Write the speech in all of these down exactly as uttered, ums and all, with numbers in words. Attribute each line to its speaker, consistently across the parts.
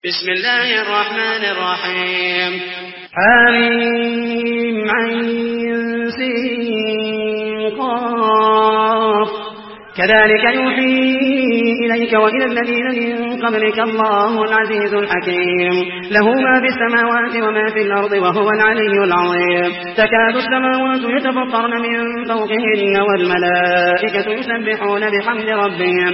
Speaker 1: بسم الله الرحمن الرحيم. حميم عين سين قاف كذلك يوحي إليك وإلى الذين من قبلك الله العزيز الحكيم له ما في السماوات وما في الأرض وهو العلي العظيم. تكاد السماوات يتفطرن من فوقهن والملائكة يسبحون بحمد ربهم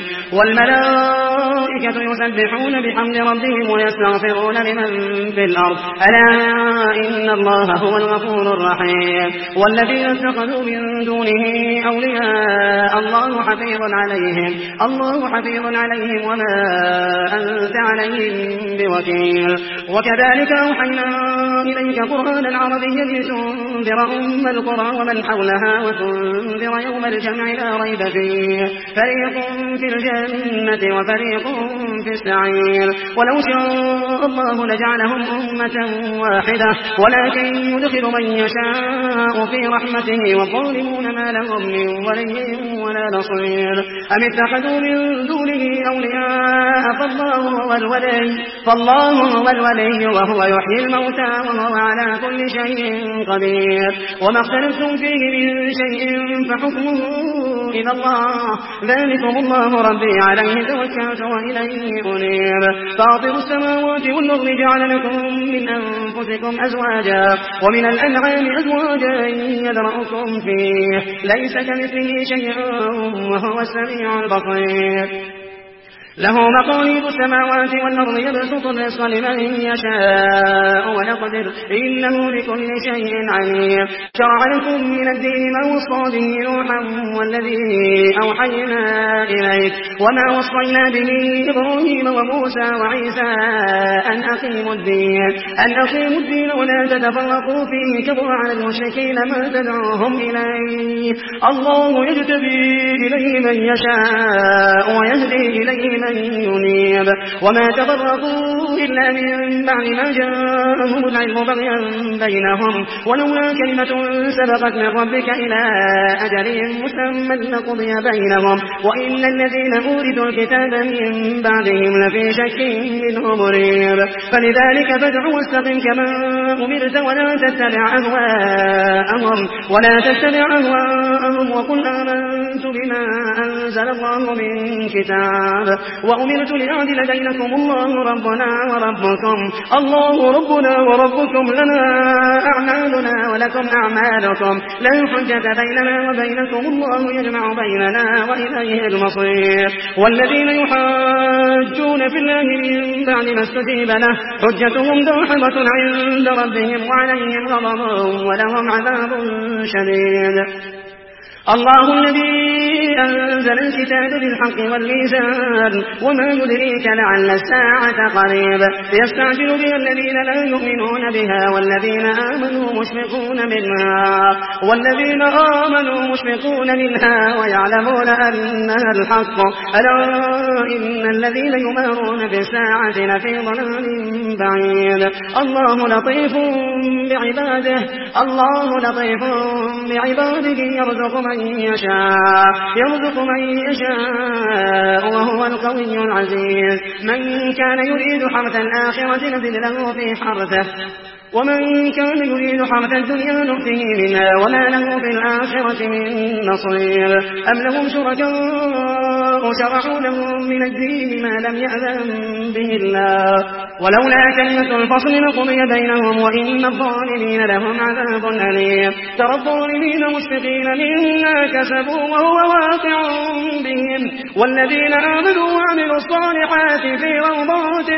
Speaker 1: والملائكة يسبحون بحمد ربهم ويستغفرون لمن في الأرض ألا إن الله هو الغفور الرحيم. والذين اتخذوا من دونه أولياء الله حفيظ عليهم الله حفيظ عليهم وما أنت عليهم بوكيل. وكذلك أوحينا إليك قرآنا عربيا لتنذر أم القرى ومن حولها وتنذر يوم الجمع لا ريب فيه فريق في الجنة وفريق في السعير. ولو شاء الله لجعلهم أمة واحدة ولكن يدخل من يشاء في رحمته والظالمون ما لهم من ولي ولا نصير. أم اتخذوا من دونه أولياء فالله هو الولي فالله هو الولي وهو يحيي الموتى وهو على كل شيء قدير. وما اختلفتم فيه من شيء فحكمه إلى الله ذلكم الله ربي عليه توكلت وإليه أنيب. فاطر السماوات والأرض جعل لكم من أنفسكم أزواجا ومن الأنعام أزواجا يذرأكم فيه ليس كمثله شيء وهو السميع البصير. له مقاليد السماوات والأرض يبسط الرزق لمن يشاء ويقدر إنه بكل شيء عليم. شرع لكم من الدين ما وصى به نوحا والذي أوحينا إليك وما وصينا به إبراهيم وموسى وعيسى أن أقيموا الدين أن أقيموا الدين ولا تتفرقوا فيه كبر على المشركين ما تدعوهم إليه. الله يجتبي إليه من يشاء ويهدي إليه من ينيب. وما تفرقوا إلا من بعد ما جاءهم العلم بغيا بينهم ولولا كلمة سبقت من ربك إلى أجل مسمى لقضي بينهم وإن الذين أورثوا الكتاب من بعدهم لفي شك منه مريب. فلذلك فادع واستقم كما أمرت ولا تتبع أهواءهم ولا تتبع أهواءهم وقل آمنت بما أنزل الله من كتاب وأمرت لأعدل بينكم الله ربنا وربكم الله ربنا وربكم لنا أعمالنا ولكم أعمالكم لا حجة بيننا وبينكم الله يجمع بيننا وإليه المصير. والذين يحاجون في الله من بعد ما استجيب له حجتهم داحضة عند ربهم وعليهم غضب ولهم عذاب شديد. الله الذي أنزل الكتاب بالحق والميزان وما يدريك لعل الساعة قريب. يستعجل بها الذين لا يؤمنون بها والذين آمنوا مشفقون منها والذين آمنوا مشفقون منها ويعلمون أنها الحق ألا إن الذين يمارون بالساعة لفي ضلال بعيد. الله لطيف بعباده الله لطيف بعباده يرزق من يشاء يرزق من يشاء وهو القوي العزيز. من كان يريد حرث الآخرة نزد له في حرثه ومن كان يريد حرث الدنيا نؤته منها وما له في الآخرة من نصير. أم لهم شركاء شرعوا لهم من الدين ما لم يأذن به الله ولولا كلمة الفصل لقضي بينهم وإن الظالمين لهم عذاب أليم. ترى الظالمين مشفقين مما كسبوا وهو واقع بهم والذين آمنوا وعملوا الصالحات في روضات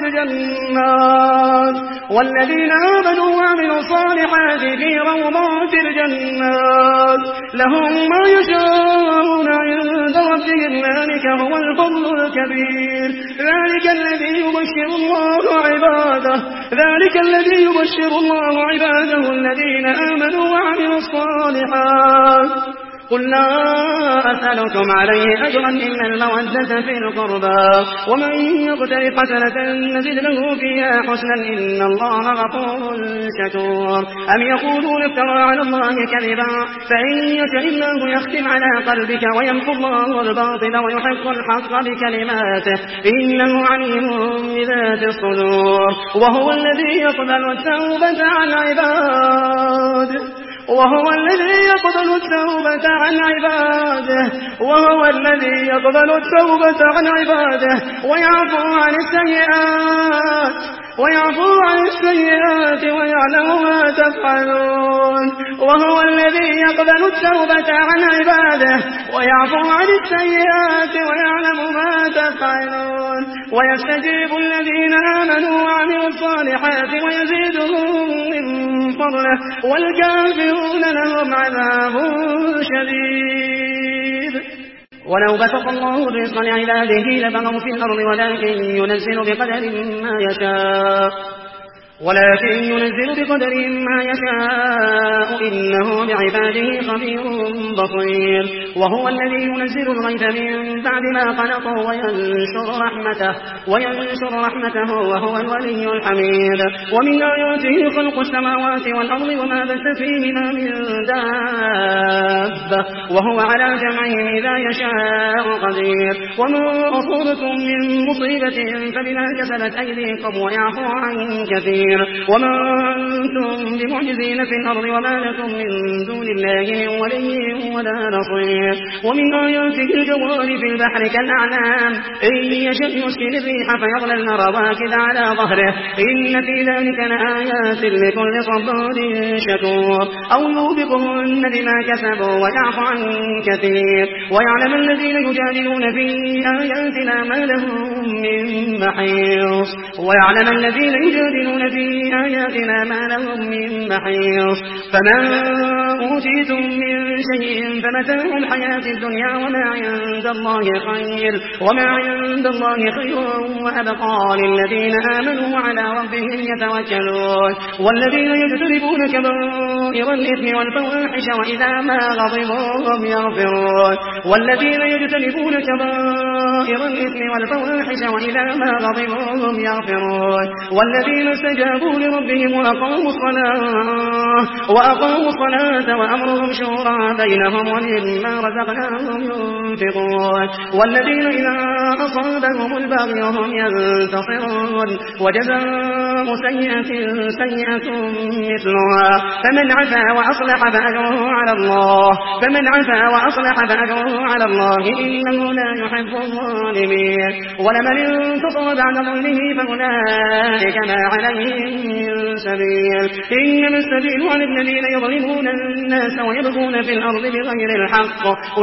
Speaker 1: الجنات والذين آمنوا وعملوا الصالحات في روضات الجنات لهم ما يشاءون عند ربهم ذلك هو الفضل الكبير. ذلك الذي يبشر الله عباده ذلك الذي يبشر الله عباده الذين آمنوا وعملوا الصالحات قل لا أسألكم عليه أجرا إلا المودة في القربى ومن يقترف حسنة نزد له فيها حسنا إن الله غفور شكور. أم يقولون افترى على الله كذبا فإن يشاء الله يختم على قلبك ويمحو الله الباطل ويحق الحق بكلماته إنه عليم بذات الصدور. وهو الذي يقبل التوبة عن عباده وهو الذي يقبل التوبة عن عباده وهو الذي يقبل التوبة عن عباده ويعفو عن السيئات ويعفو عن السيئات ويعلم ما تفعلون. وهو الذي يقبل التوبة عن عباده ويعفو عن السيئات ويعلم ما تفعلون ويستجيب الذين آمنوا وعملوا الصالحات ويزيدهم من فضله والكافرون لهم عذاب شديد. ولو بسط الله الرزق لعباده لبغوا في الأرض ولكن ينزل بقدر ما يشاء ولكن ينزل بقدر ما يشاء إنه بعباده خبير بصير. وهو الذي ينزل الغيث من بعد ما قنطوا وينشر رحمته وينشر رحمته وهو الولي الحميد. ومن آياته خلق السماوات والأرض وما بث فيهما من دابة وهو على جمعهم إذا يشاء قدير. وما أصابكم من مصيبة فبما كسبت أيديكم ويعفو عن كثير. وما أنتم بمعجزين في الأرض وما لكم من دون الله من ولي ولا نصير. ومن آياته الجوار في البحر كالأعلام إن يشأ يسكن الريح فيظللن رواكد على ظهره إن في ذلك لآيات لكل صبار شكور. أو يوبقهن بما كسبوا ويعفو عن كثير ويعلم الذين يجادلون في آياتنا ما لهم من محيص ويعلم الذين يجادلون في آياتنا ما لهم من محيص. فمن أوتيتم من شيء فمتاع الحياة الدنيا وما عند الله خير وما عند الله خير وأبقى للذين آمنوا وعلى ربهم يتوكلون. والذين يجتنبون كبائر الإثم والفواحش وإذا ما غضبوا هم يغفرون والذين يجتنبون كبائر الإثم والفواحش وإذا ما غضبوا هم يغفرون والذين استجابوا لربهم وأقاموا الصلاة وأقاموا الصلاة وأمرهم شورى بينهم ومما رزقناهم ينفقون والذين إذا أصابهم البغي هم ينتصرون وجزاء سيئة سيئة مثلها فمن عفا وأصلح فأجره على الله فمن عفا وأصلح فأجره على الله إنه لا يحب الظالمين. ولمن انتصر بعد ظلمه فأولئك ما عليهم من سبيل إنما السبيل على الذين يظلمون الناس ويبغون في الأرض بغير الحق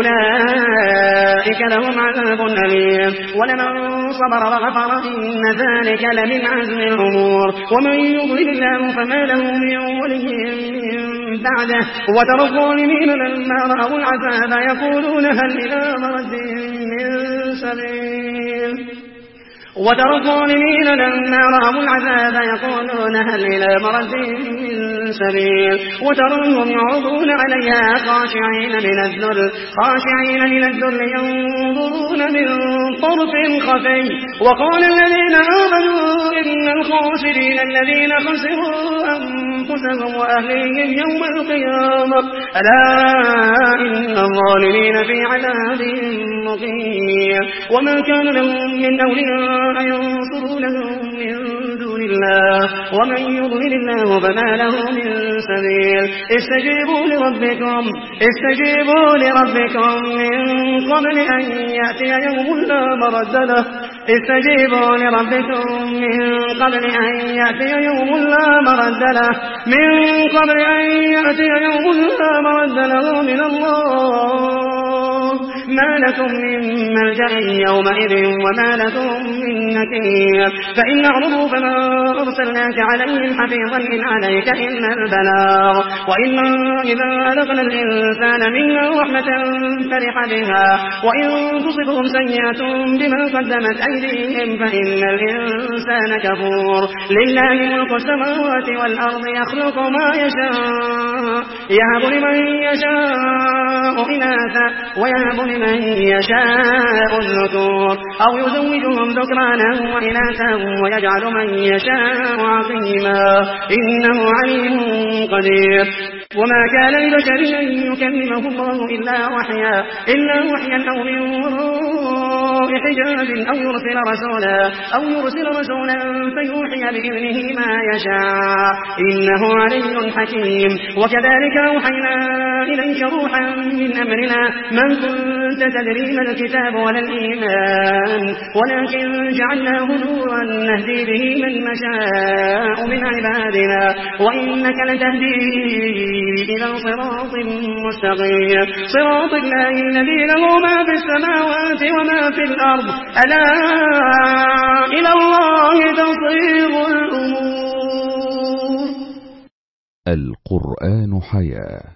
Speaker 1: أولئك لهم عذاب أليم. ولمن صبر وغفر إن ذلك لمن عزم الأمور. ومن يضلل الله فما له من ولي من بعده. وترى الظالمين لما رأوا العذاب يقولون هل إلى مرد من سبيل وترى الظالمين لما رأوا العذاب يقولون هل إلى مرد من سبيل وتراهم يعرضون عليها خاشعين من الذل خاشعين من الذل ينظرون من طرف خفي. وقال الذين آمنوا إن الخاسرين الذين خسروا أنفسهم وأهليهم يوم القيامة ألا إن الظالمين في عذاب مقيم. وما كان لهم من أولياء ينصرونهم من دون الله ومن يضلل الله فما له من سبيل. استجيبوا لربكم استجيبوا لربكم من قبل أن يأتي يوم لا مرد له استجيبوا لربكم من قبل أن يأتي يوم لا مرد له من قبل أن يأتي يوم لا مرد له من الله ما لكم من ملجأ يومئذ وما لكم من نكير فإن أعرضوا فما أرسلناك عليهم حفيظا إن عليك إلا البلاغ وإنا إذا أذقنا الإنسان منا رحمة فرح بها وإن تصبهم سيئة بما قدمت أيديهم فإن الإنسان كفور لله ملك السماوات والأرض يخلق ما يشاء يهب لمن يشاء إناثا ويهب لمن يشاء الذكور أو يزوجهم ذكرانا وإناثا ويجعل من يشاء عقيما إنه عليم قدير وما كان لبشر أن يكلمه الله إلا وحيا إلا وحيا أو من وراء حجاب أو يرسل رسولا أو يرسل رسولا فيوحي بإذنه ما يشاء إنه علي حكيم وكذلك أوحينا إليك روحا من أمرنا من كنت تدري ما الكتاب ولا الإيمان ولكن جعلناه نورا نهدي به من نشاء من عبادنا وإنك لتهدي إلى صراط مستقيم صراط الله الذي له ما في السماوات وما في الأرض ألا إلى الله تصير الأمور.
Speaker 2: القرآن حياة.